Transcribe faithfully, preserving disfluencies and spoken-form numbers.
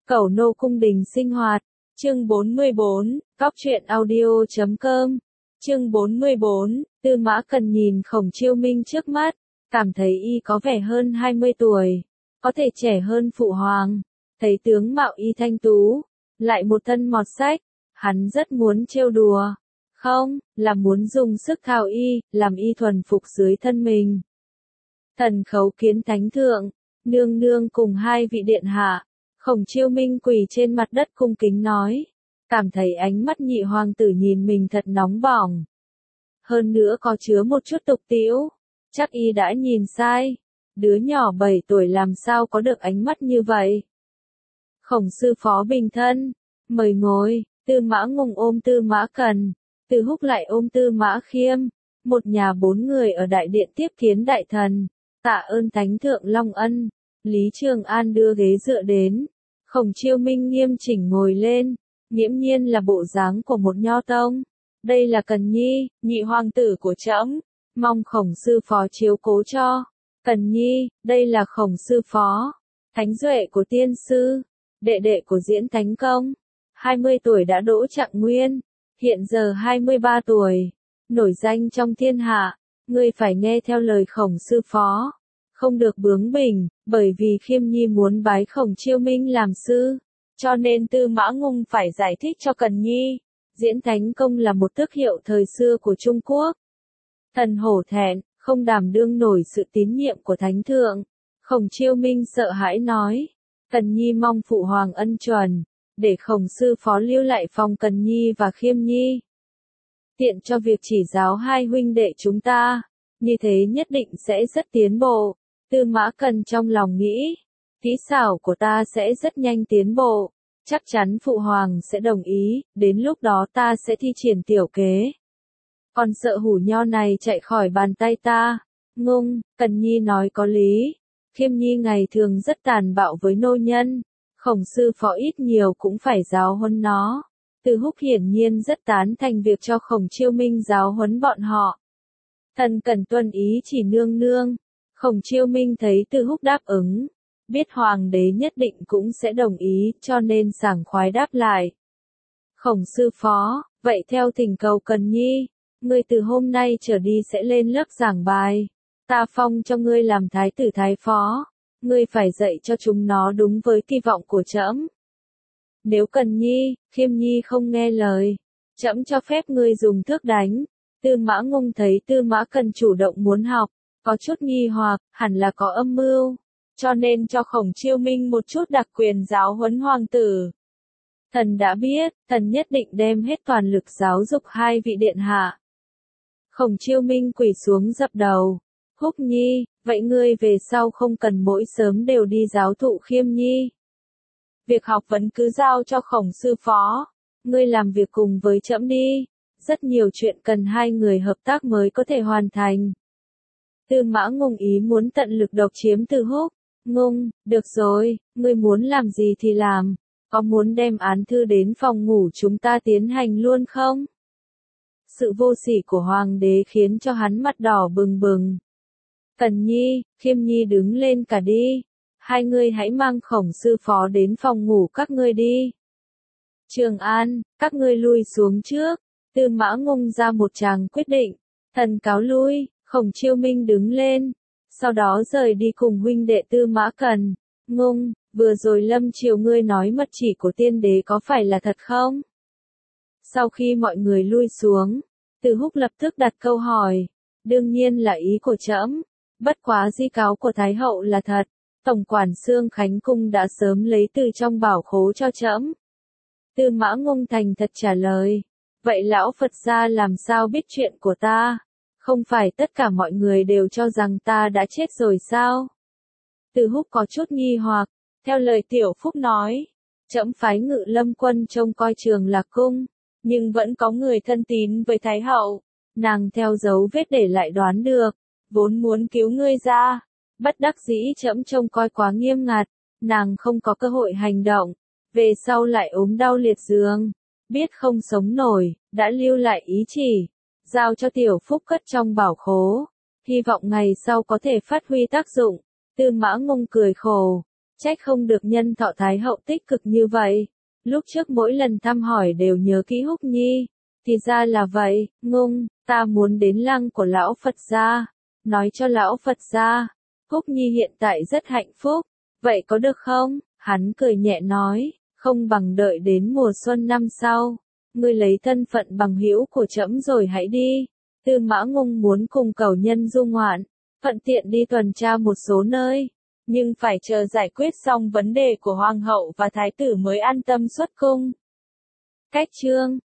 Cẩu nô cung đình sinh hoạt. Chương bốn mươi bốn, Cóc truyện audio chấm com. Chương bốn mươi bốn, Tư Mã Cần nhìn Khổng Chiêu Minh trước mắt, cảm thấy y có vẻ hơn hai mươi tuổi, có thể trẻ hơn phụ hoàng, thấy tướng mạo y thanh tú, lại một thân mọt sách, hắn rất muốn trêu đùa, không, là muốn dùng sức thao y, làm y thuần phục dưới thân mình. Thần khấu kiến thánh thượng, nương nương cùng hai vị điện hạ. Khổng Chiêu Minh quỳ trên mặt đất cung kính nói, cảm thấy ánh mắt nhị hoàng tử nhìn mình thật nóng bỏng. Hơn nữa có chứa một chút tục tĩu, chắc y đã nhìn sai, đứa nhỏ bảy tuổi làm sao có được ánh mắt như vậy. Khổng sư phó bình thân, mời ngồi. Tư Mã Ngùng ôm Tư Mã Cần, Từ Húc lại ôm Tư Mã Khiêm, một nhà bốn người ở đại điện tiếp kiến đại thần, tạ ơn thánh thượng long ân. Lý Trường An đưa ghế dựa đến, Khổng Chiêu Minh nghiêm chỉnh ngồi lên, nghiễm nhiên là bộ dáng của một nho tông. Đây là Cần Nhi, nhị hoàng tử của trẫm, mong Khổng sư phó chiếu cố cho. Cần Nhi, đây là Khổng sư phó, thánh duệ của tiên sư, đệ đệ của Diễn Thánh Công, hai mươi tuổi đã đỗ trạng nguyên, hiện giờ hai mươi ba tuổi, nổi danh trong thiên hạ, ngươi phải nghe theo lời Khổng sư phó. Không được bướng bỉnh, bởi vì Khiêm Nhi muốn bái Khổng Chiêu Minh làm sư, cho nên Tư Mã Ngùng phải giải thích cho Cần Nhi. Diễn Thánh Công là một tước hiệu thời xưa của Trung Quốc. Thần hổ thẹn, không đảm đương nổi sự tín nhiệm của Thánh Thượng. Khổng Chiêu Minh sợ hãi nói, Cần Nhi mong phụ hoàng ân chuẩn, để Khổng sư phó lưu lại phòng Cần Nhi và Khiêm Nhi. Tiện cho việc chỉ giáo hai huynh đệ chúng ta, như thế nhất định sẽ rất tiến bộ. Tư Mã Cần trong lòng nghĩ, kỹ xảo của ta sẽ rất nhanh tiến bộ, chắc chắn phụ hoàng sẽ đồng ý, đến lúc đó ta sẽ thi triển tiểu kế. Còn sợ hủ nho này chạy khỏi bàn tay ta. Ngùng, Cần Nhi nói có lý, Khiêm Nhi ngày thường rất tàn bạo với nô nhân, Khổng sư phó ít nhiều cũng phải giáo huấn nó. Từ Húc hiển nhiên rất tán thành việc cho Khổng Chiêu Minh giáo huấn bọn họ. Thần cần tuân ý chỉ nương nương. Khổng Chiêu Minh thấy Từ Húc đáp ứng, biết hoàng đế nhất định cũng sẽ đồng ý, cho nên sảng khoái đáp lại. Khổng sư phó, vậy theo thỉnh cầu Cần Nhi, ngươi từ hôm nay trở đi sẽ lên lớp giảng bài, ta phong cho ngươi làm thái tử thái phó, ngươi phải dạy cho chúng nó đúng với kỳ vọng của trẫm. Nếu Cần Nhi, Khiêm Nhi không nghe lời, trẫm cho phép ngươi dùng thước đánh. Tư Mã Ngùng thấy Tư Mã Cần chủ động muốn học, có chút nghi hoặc, hẳn là có âm mưu, cho nên cho Khổng Chiêu Minh một chút đặc quyền giáo huấn hoàng tử. Thần đã biết, thần nhất định đem hết toàn lực giáo dục hai vị điện hạ. Khổng Chiêu Minh quỳ xuống dập đầu, Húc Nhi, vậy ngươi về sau không cần mỗi sớm đều đi giáo thụ Khiêm Nhi. Việc học vẫn cứ giao cho Khổng sư phó, ngươi làm việc cùng với trẫm đi, rất nhiều chuyện cần hai người hợp tác mới có thể hoàn thành. Tư Mã Ngùng ý muốn tận lực độc chiếm Từ Húc. Ngùng, được rồi, ngươi muốn làm gì thì làm, có muốn đem án thư đến phòng ngủ chúng ta tiến hành luôn không? Sự vô sỉ của hoàng đế khiến cho hắn mặt đỏ bừng bừng. Cần Nhi, Khiêm Nhi đứng lên cả đi, hai ngươi hãy mang Khổng sư phó đến phòng ngủ các ngươi đi. Trường An, các ngươi lui xuống trước. Tư Mã Ngùng ra một tràng quyết định, thần cáo lui. Khổng Chiêu Minh đứng lên, sau đó rời đi cùng huynh đệ Tư Mã Cần. Ngùng, vừa rồi Lâm Triều ngươi nói mật chỉ của tiên đế có phải là thật không? Sau khi mọi người lui xuống, Từ Húc lập tức đặt câu hỏi, đương nhiên là ý của trẫm, bất quá di cáo của Thái hậu là thật, tổng quản Xương Khánh Cung đã sớm lấy từ trong bảo khố cho trẫm. Tư Mã Ngùng thành thật trả lời, vậy lão Phật gia làm sao biết chuyện của ta? Không phải tất cả mọi người đều cho rằng ta đã chết rồi sao? Từ Húc có chút nghi hoặc, theo lời Tiểu Phúc nói, trẫm phái Ngự Lâm quân trông coi Trường Lạc cung, nhưng vẫn có người thân tín với Thái hậu, nàng theo dấu vết để lại đoán được, vốn muốn cứu ngươi ra, bất đắc dĩ trẫm trông coi quá nghiêm ngặt, nàng không có cơ hội hành động, về sau lại ốm đau liệt giường, biết không sống nổi, đã lưu lại ý chỉ, giao cho Tiểu Phúc cất trong bảo khố, hy vọng ngày sau có thể phát huy tác dụng. Tư Mã Ngùng cười khổ, Trách không được nhân thọ Thái hậu tích cực như vậy. Lúc trước mỗi lần thăm hỏi đều nhớ kỹ Húc Nhi. Thì ra là vậy, Ngung, ta muốn đến lăng của lão Phật gia. Nói cho lão Phật gia, Húc Nhi hiện tại rất hạnh phúc. Vậy có được không? Hắn cười nhẹ nói, không bằng đợi đến mùa xuân năm sau. Ngươi lấy thân phận bằng hữu của trẫm rồi hãy đi. Tư Mã Ngung muốn cùng cầu nhân du ngoạn, thuận tiện đi tuần tra một số nơi. Nhưng phải chờ giải quyết xong vấn đề của hoàng hậu và thái tử mới an tâm xuất cung. Cách chương